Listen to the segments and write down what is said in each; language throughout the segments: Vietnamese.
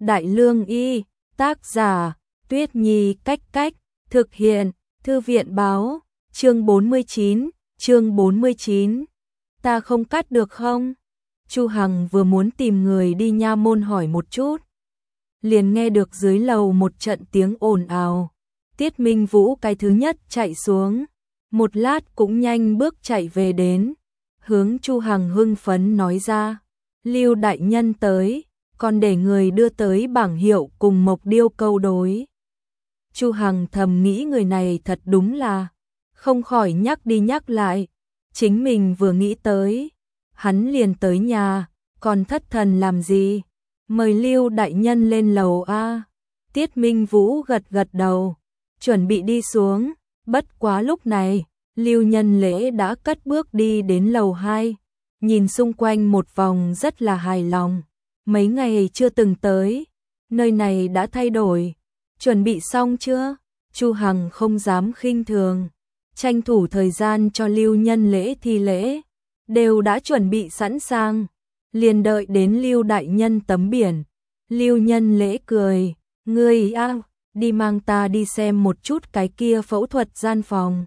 Đại Lương Y, tác giả, Tuyết Nhi Cách Cách, thực hiện, Thư viện báo, chương 49. Ta không cắt được không? Chu Hằng vừa muốn tìm người đi nha môn hỏi một chút, liền nghe được dưới lầu một trận tiếng ồn ào. Tiết Minh Vũ cái thứ nhất chạy xuống, một lát cũng nhanh bước chạy về đến, hướng Chu Hằng hưng phấn nói ra, Lưu đại nhân tới, còn để người đưa tới bảng hiệu cùng Mộc Điêu câu đối. Chu Hằng thầm nghĩ người này thật đúng là, không khỏi nhắc đi nhắc lại, chính mình vừa nghĩ tới, hắn liền tới nhà, còn thất thần làm gì, mời Lưu đại nhân lên lầu a. Tiết Minh Vũ gật gật đầu, chuẩn bị đi xuống, bất quá lúc này, Lưu Nhân Lễ đã cất bước đi đến lầu 2, nhìn xung quanh một vòng rất là hài lòng, mấy ngày chưa từng tới, nơi này đã thay đổi, chuẩn bị xong chưa? Chu Hằng không dám khinh thường, tranh thủ thời gian cho Lưu Nhân Lễ thi lễ, đều đã chuẩn bị sẵn sàng, liền đợi đến Lưu đại nhân tấm biển. Lưu Nhân Lễ cười, ngươi đi mang ta đi xem một chút cái kia phẫu thuật gian phòng.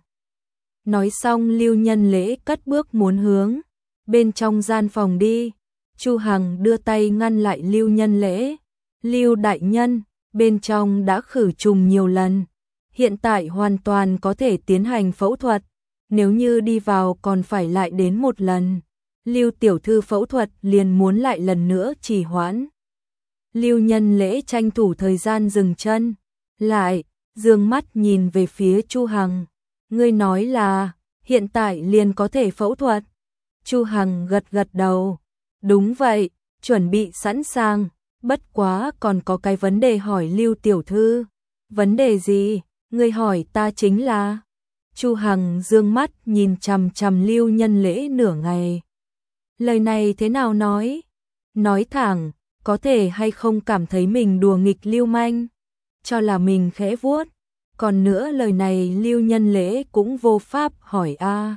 Nói xong Lưu Nhân Lễ cất bước muốn hướng bên trong gian phòng đi. Chu Hằng đưa tay ngăn lại Lưu Nhân Lễ. Lưu đại nhân, bên trong đã khử trùng nhiều lần, hiện tại hoàn toàn có thể tiến hành phẫu thuật, nếu như đi vào còn phải lại đến một lần, Lưu tiểu thư phẫu thuật liền muốn lại lần nữa trì hoãn. Lưu Nhân Lễ tranh thủ thời gian dừng chân lại, dương mắt nhìn về phía Chu Hằng, ngươi nói là hiện tại liền có thể phẫu thuật? Chu Hằng gật gật đầu, đúng vậy, chuẩn bị sẵn sàng, bất quá còn có cái vấn đề hỏi Lưu tiểu thư. Vấn đề gì? Ngươi hỏi ta chính là. Chu Hằng dương mắt nhìn chằm chằm Lưu Nhân Lễ nửa ngày. Lời này thế nào nói? Nói thẳng, có thể hay không cảm thấy mình đùa nghịch lưu manh, cho là mình khẽ vuốt. Còn nữa lời này Lưu Nhân Lễ cũng vô pháp hỏi a.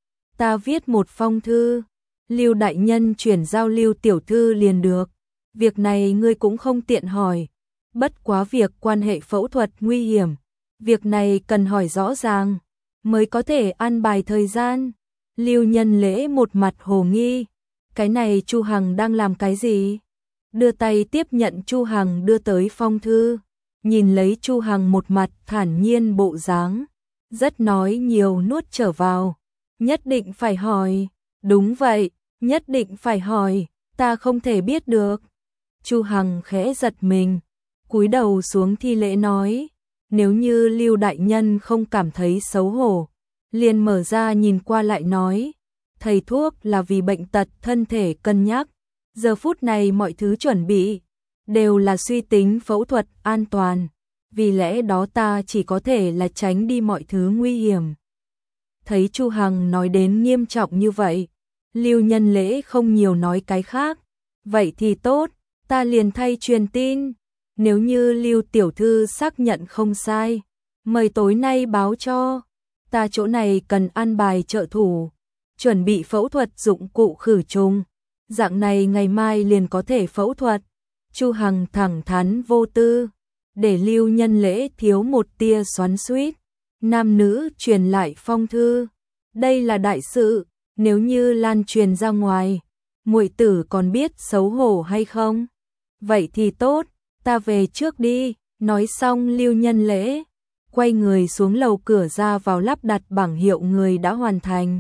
Ta viết một phong thư, Lưu đại nhân chuyển giao Lưu tiểu thư liền được. Việc này ngươi cũng không tiện hỏi, bất quá việc quan hệ phẫu thuật nguy hiểm, việc này cần hỏi rõ ràng mới có thể an bài thời gian. Lưu Nhân Lễ một mặt hồ nghi, cái này Chu Hằng đang làm cái gì? Đưa tay tiếp nhận Chu Hằng đưa tới phong thư, nhìn lấy Chu Hằng một mặt thản nhiên bộ dáng, rất nói nhiều nuốt trở vào, nhất định phải hỏi. Đúng vậy, nhất định phải hỏi, ta không thể biết được. Chu Hằng khẽ giật mình, cúi đầu xuống thi lễ nói, nếu như Lưu đại nhân không cảm thấy xấu hổ, liền mở ra nhìn qua lại nói, thầy thuốc là vì bệnh tật thân thể cân nhắc, giờ phút này mọi thứ chuẩn bị đều là suy tính phẫu thuật an toàn, vì lẽ đó ta chỉ có thể là tránh đi mọi thứ nguy hiểm. Thấy Chu Hằng nói đến nghiêm trọng như vậy, Lưu Nhân Lễ không nhiều nói cái khác, vậy thì tốt, ta liền thay truyền tin, nếu như Lưu tiểu thư xác nhận không sai, mời tối nay báo cho, ta chỗ này cần an bài trợ thủ, chuẩn bị phẫu thuật dụng cụ khử trùng, dạng này ngày mai liền có thể phẫu thuật. Chu Hằng thẳng thắn vô tư, để Lưu Nhân Lễ thiếu một tia xoắn xuýt. Nam nữ truyền lại phong thư, đây là đại sự, nếu như lan truyền ra ngoài, muội tử còn biết xấu hổ hay không? Vậy thì tốt, ta về trước đi. Nói xong Lưu Nhân Lễ quay người xuống lầu, cửa ra vào lắp đặt bảng hiệu người đã hoàn thành.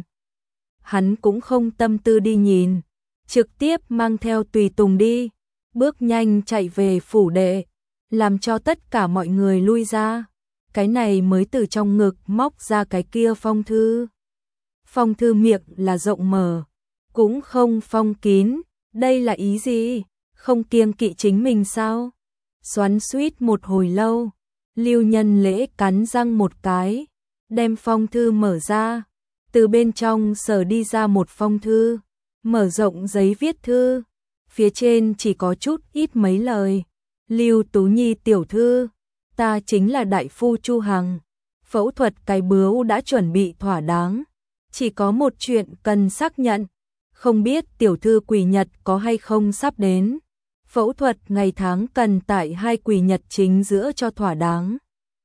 Hắn cũng không tâm tư đi nhìn, trực tiếp mang theo tùy tùng đi, bước nhanh chạy về phủ đệ, làm cho tất cả mọi người lui ra. Cái này mới từ trong ngực móc ra cái kia phong thư. Phong thư miệng là rộng mở, cũng không phong kín, đây là ý gì? Không kiêng kỵ chính mình sao? Xoắn xuýt một hồi lâu, Lưu Nhân Lễ cắn răng một cái, đem phong thư mở ra, từ bên trong sở đi ra một phong thư, mở rộng giấy viết thư, phía trên chỉ có chút ít mấy lời. Lưu Tú Nhi tiểu thư, ta chính là đại phu Chu Hằng, phẫu thuật cái bướu đã chuẩn bị thỏa đáng, chỉ có một chuyện cần xác nhận, không biết tiểu thư quỷ nhật có hay không sắp đến. phẫu thuật ngày tháng cần tại 2 quỷ nhật chính giữa cho thỏa đáng.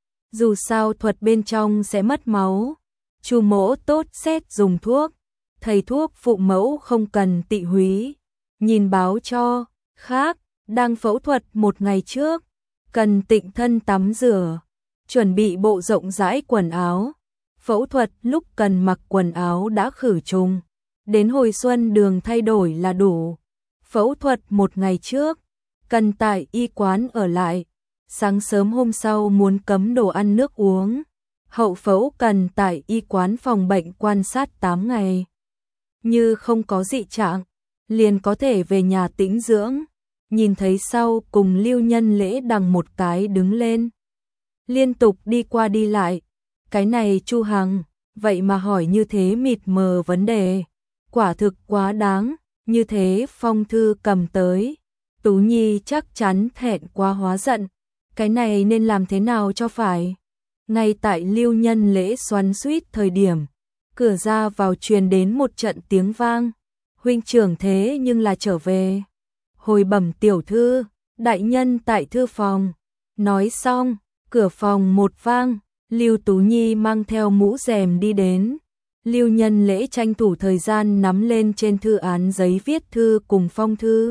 Dù sao thuật bên trong sẽ mất máu. Chu mỗ tốt xét dùng thuốc, thầy thuốc phụ mẫu không cần tị húy. Nhìn báo cho, khác, đang phẫu thuật 1 ngày trước, cần tịnh thân tắm rửa, chuẩn bị bộ rộng rãi quần áo. Phẫu thuật lúc cần mặc quần áo đã khử trùng, đến hồi xuân đường thay đổi là đủ. Phẫu thuật 1 ngày trước, cần tại y quán ở lại, sáng sớm hôm sau muốn cấm đồ ăn nước uống. Hậu phẫu cần tại y quán phòng bệnh quan sát 8 ngày. Như không có dị trạng, liền có thể về nhà tĩnh dưỡng. Nhìn thấy sau cùng Lưu Nhân Lễ đằng một cái đứng lên. Liên tục đi qua đi lại. Cái này Chu Hằng, vậy mà hỏi như thế mịt mờ vấn đề. Quả thực quá đáng, như thế phong thư cầm tới. Tú Nhi chắc chắn thẹn quá hóa giận. Cái này nên làm thế nào cho phải? Ngay tại Lưu Nhân Lễ xoắn xuýt thời điểm, cửa ra vào truyền đến một trận tiếng vang. Huynh trưởng thế nhưng là trở về. Hồi bẩm tiểu thư, đại nhân tại thư phòng. Nói xong, cửa phòng một vang, Lưu Tú Nhi mang theo mũ rèm đi đến. Lưu Nhân Lễ tranh thủ thời gian nắm lên trên thư án giấy viết thư cùng phong thư.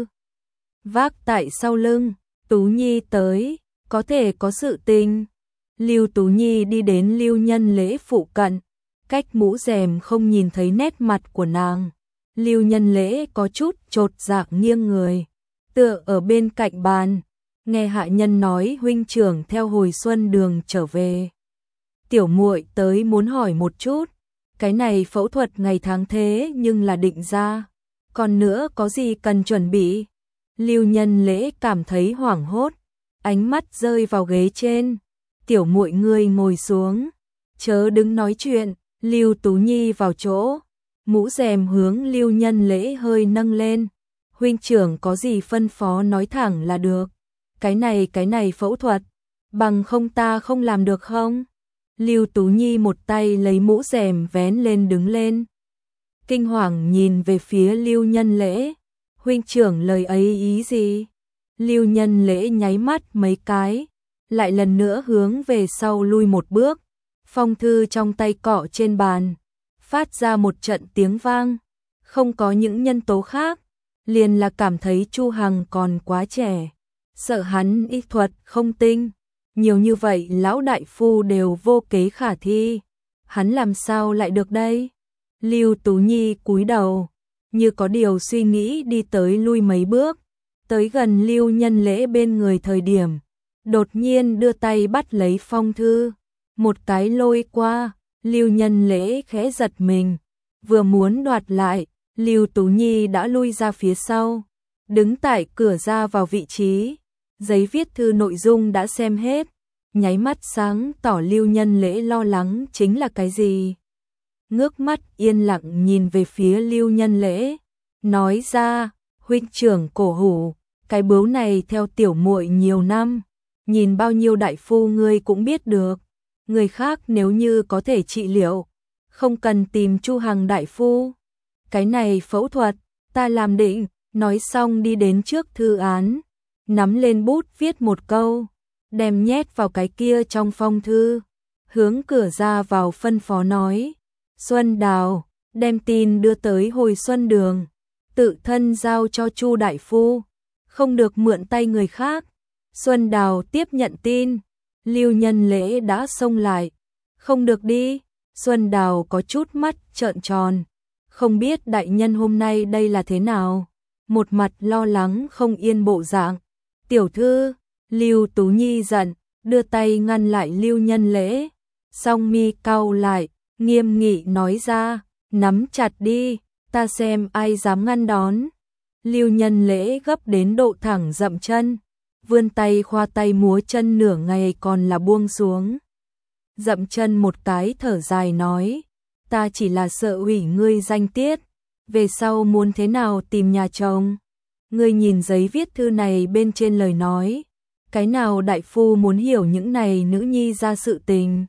Vác tại sau lưng, Tú Nhi tới, có thể có sự tình. Lưu Tú Nhi đi đến Lưu Nhân Lễ phụ cận, cách mũ rèm không nhìn thấy nét mặt của nàng. Lưu Nhân Lễ có chút chột dạ nghiêng người, tựa ở bên cạnh bàn, nghe hạ nhân nói huynh trưởng theo hồi xuân đường trở về. Tiểu muội tới muốn hỏi một chút, cái này phẫu thuật ngày tháng thế nhưng là định ra, còn nữa có gì cần chuẩn bị? Lưu Nhân Lễ cảm thấy hoảng hốt, ánh mắt rơi vào ghế trên. Tiểu muội ngươi ngồi xuống, chớ đứng nói chuyện. Lưu Tú Nhi vào chỗ, mũ rèm hướng Lưu Nhân Lễ hơi nâng lên. Huynh trưởng có gì phân phó nói thẳng là được. Cái này phẫu thuật, bằng không ta không làm được không? Lưu Tú Nhi một tay lấy mũ rèm vén lên đứng lên. Kinh hoàng nhìn về phía Lưu Nhân Lễ. Huynh trưởng lời ấy ý gì? Lưu Nhân Lễ nháy mắt mấy cái, lại lần nữa hướng về sau lui một bước. Phong thư trong tay cọ trên bàn, phát ra một trận tiếng vang. Không có những nhân tố khác, liền là cảm thấy Chu Hằng còn quá trẻ, sợ hắn y thuật không tinh. Nhiều như vậy lão đại phu đều vô kế khả thi, hắn làm sao lại được đây? Lưu Tú Nhi cúi đầu, như có điều suy nghĩ đi tới lui mấy bước, tới gần Lưu Nhân Lễ bên người thời điểm, đột nhiên đưa tay bắt lấy phong thư, một cái lôi qua. Lưu Nhân Lễ khẽ giật mình, vừa muốn đoạt lại, Lưu Tú Nhi đã lui ra phía sau, đứng tại cửa ra vào vị trí. Giấy viết thư nội dung đã xem hết, nháy mắt sáng tỏ Lưu Nhân Lễ lo lắng chính là cái gì. Ngước mắt yên lặng nhìn về phía Lưu Nhân Lễ, nói ra, huynh trưởng cổ hủ, cái bướu này theo tiểu muội nhiều năm, nhìn bao nhiêu đại phu ngươi cũng biết được, người khác nếu như có thể trị liệu, không cần tìm Chu Hằng đại phu. Cái này phẫu thuật, ta làm định. Nói xong đi đến trước thư án, nắm lên bút viết một câu, đem nhét vào cái kia trong phong thư, hướng cửa ra vào phân phó nói, Xuân Đào, đem tin đưa tới hồi xuân đường, tự thân giao cho Chu đại phu, không được mượn tay người khác. Xuân Đào tiếp nhận tin, Lưu Nhân Lễ đã xông lại, không được đi. Xuân Đào có chút mắt trợn tròn, không biết đại nhân hôm nay đây là thế nào, một mặt lo lắng không yên bộ dạng. Tiểu thư, Lưu Tú Nhi giận, đưa tay ngăn lại Lưu Nhân Lễ, song mi cau lại, nghiêm nghị nói ra, nắm chặt đi, ta xem ai dám ngăn đón. Lưu Nhân Lễ gấp đến độ thẳng dậm chân, vươn tay khoa tay múa chân nửa ngày còn là buông xuống. Dậm chân một cái thở dài nói, ta chỉ là sợ hủy ngươi danh tiết, về sau muốn thế nào tìm nhà chồng. Ngươi nhìn giấy viết thư này bên trên lời nói, cái nào đại phu muốn hiểu những này nữ nhi ra sự tình.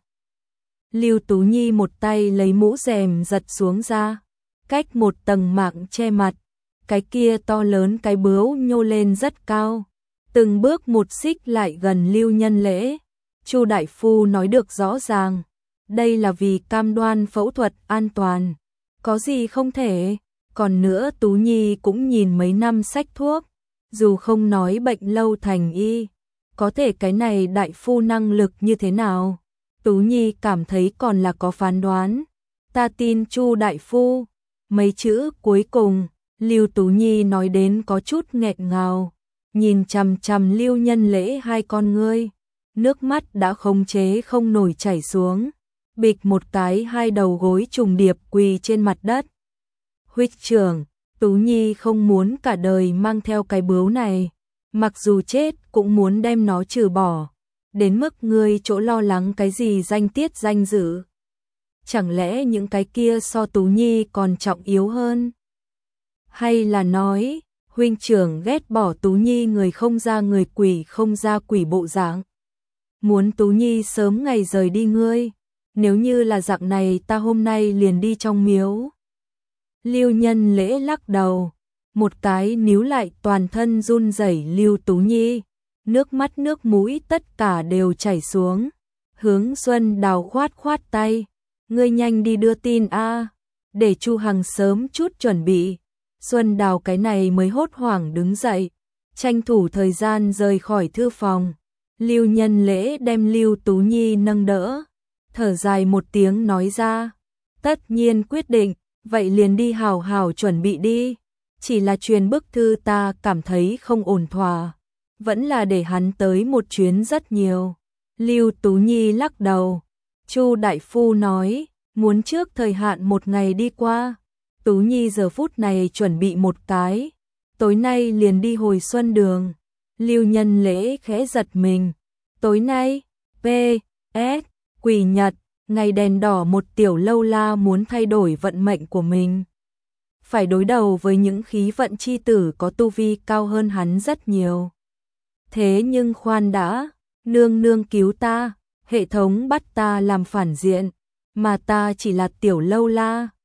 Lưu Tú Nhi một tay lấy mũ rèm giật xuống ra, cách một tầng mạng che mặt, cái kia to lớn cái bướu nhô lên rất cao, từng bước một xích lại gần Lưu Nhân Lễ. Chu đại phu nói được rõ ràng, đây là vì cam đoan phẫu thuật an toàn, có gì không thể. Còn nữa Tú Nhi cũng nhìn mấy năm sách thuốc, dù không nói bệnh lâu thành y, có thể cái này đại phu năng lực như thế nào? Tú Nhi cảm thấy còn là có phán đoán. Ta tin Chu đại phu. Mấy chữ cuối cùng, Lưu Tú Nhi nói đến có chút nghẹn ngào, nhìn chằm chằm Lưu Nhân Lễ hai con ngươi, nước mắt đã khống chế không nổi chảy xuống, bịch một cái hai đầu gối trùng điệp quỳ trên mặt đất. Huynh trưởng, Tú Nhi không muốn cả đời mang theo cái bướu này, mặc dù chết cũng muốn đem nó trừ bỏ, đến mức ngươi chỗ lo lắng cái gì danh tiết danh dự. Chẳng lẽ những cái kia so Tú Nhi còn trọng yếu hơn? Hay là nói, huynh trưởng ghét bỏ Tú Nhi người không ra người quỷ không ra quỷ bộ dạng? Muốn Tú Nhi sớm ngày rời đi ngươi, nếu như là dạng này ta hôm nay liền đi trong miếu. Lưu Nhân Lễ lắc đầu, một cái níu lại toàn thân run rẩy Lưu Tú Nhi, nước mắt nước mũi tất cả đều chảy xuống, hướng Xuân Đào khoát khoát tay, ngươi nhanh đi đưa tin a, để Chu Hằng sớm chút chuẩn bị. Xuân Đào cái này mới hốt hoảng đứng dậy, tranh thủ thời gian rời khỏi thư phòng. Lưu Nhân Lễ đem Lưu Tú Nhi nâng đỡ, thở dài một tiếng nói ra, tất nhiên quyết định, vậy liền đi hào hào chuẩn bị đi, chỉ là truyền bức thư ta cảm thấy không ổn thỏa, vẫn là để hắn tới một chuyến rất nhiều. Lưu Tú Nhi lắc đầu, Chu đại phu nói, muốn trước thời hạn một ngày đi qua. Tú Nhi giờ phút này chuẩn bị một cái, tối nay liền đi hồi Xuân Đường. Lưu Nhân Lễ khẽ giật mình, tối nay, P.S. Quỷ Nhật, ngày đèn đỏ một tiểu lâu la muốn thay đổi vận mệnh của mình. Phải đối đầu với những khí vận chi tử có tu vi cao hơn hắn rất nhiều. Thế nhưng khoan đã, nương nương cứu ta, hệ thống bắt ta làm phản diện, mà ta chỉ là tiểu lâu la.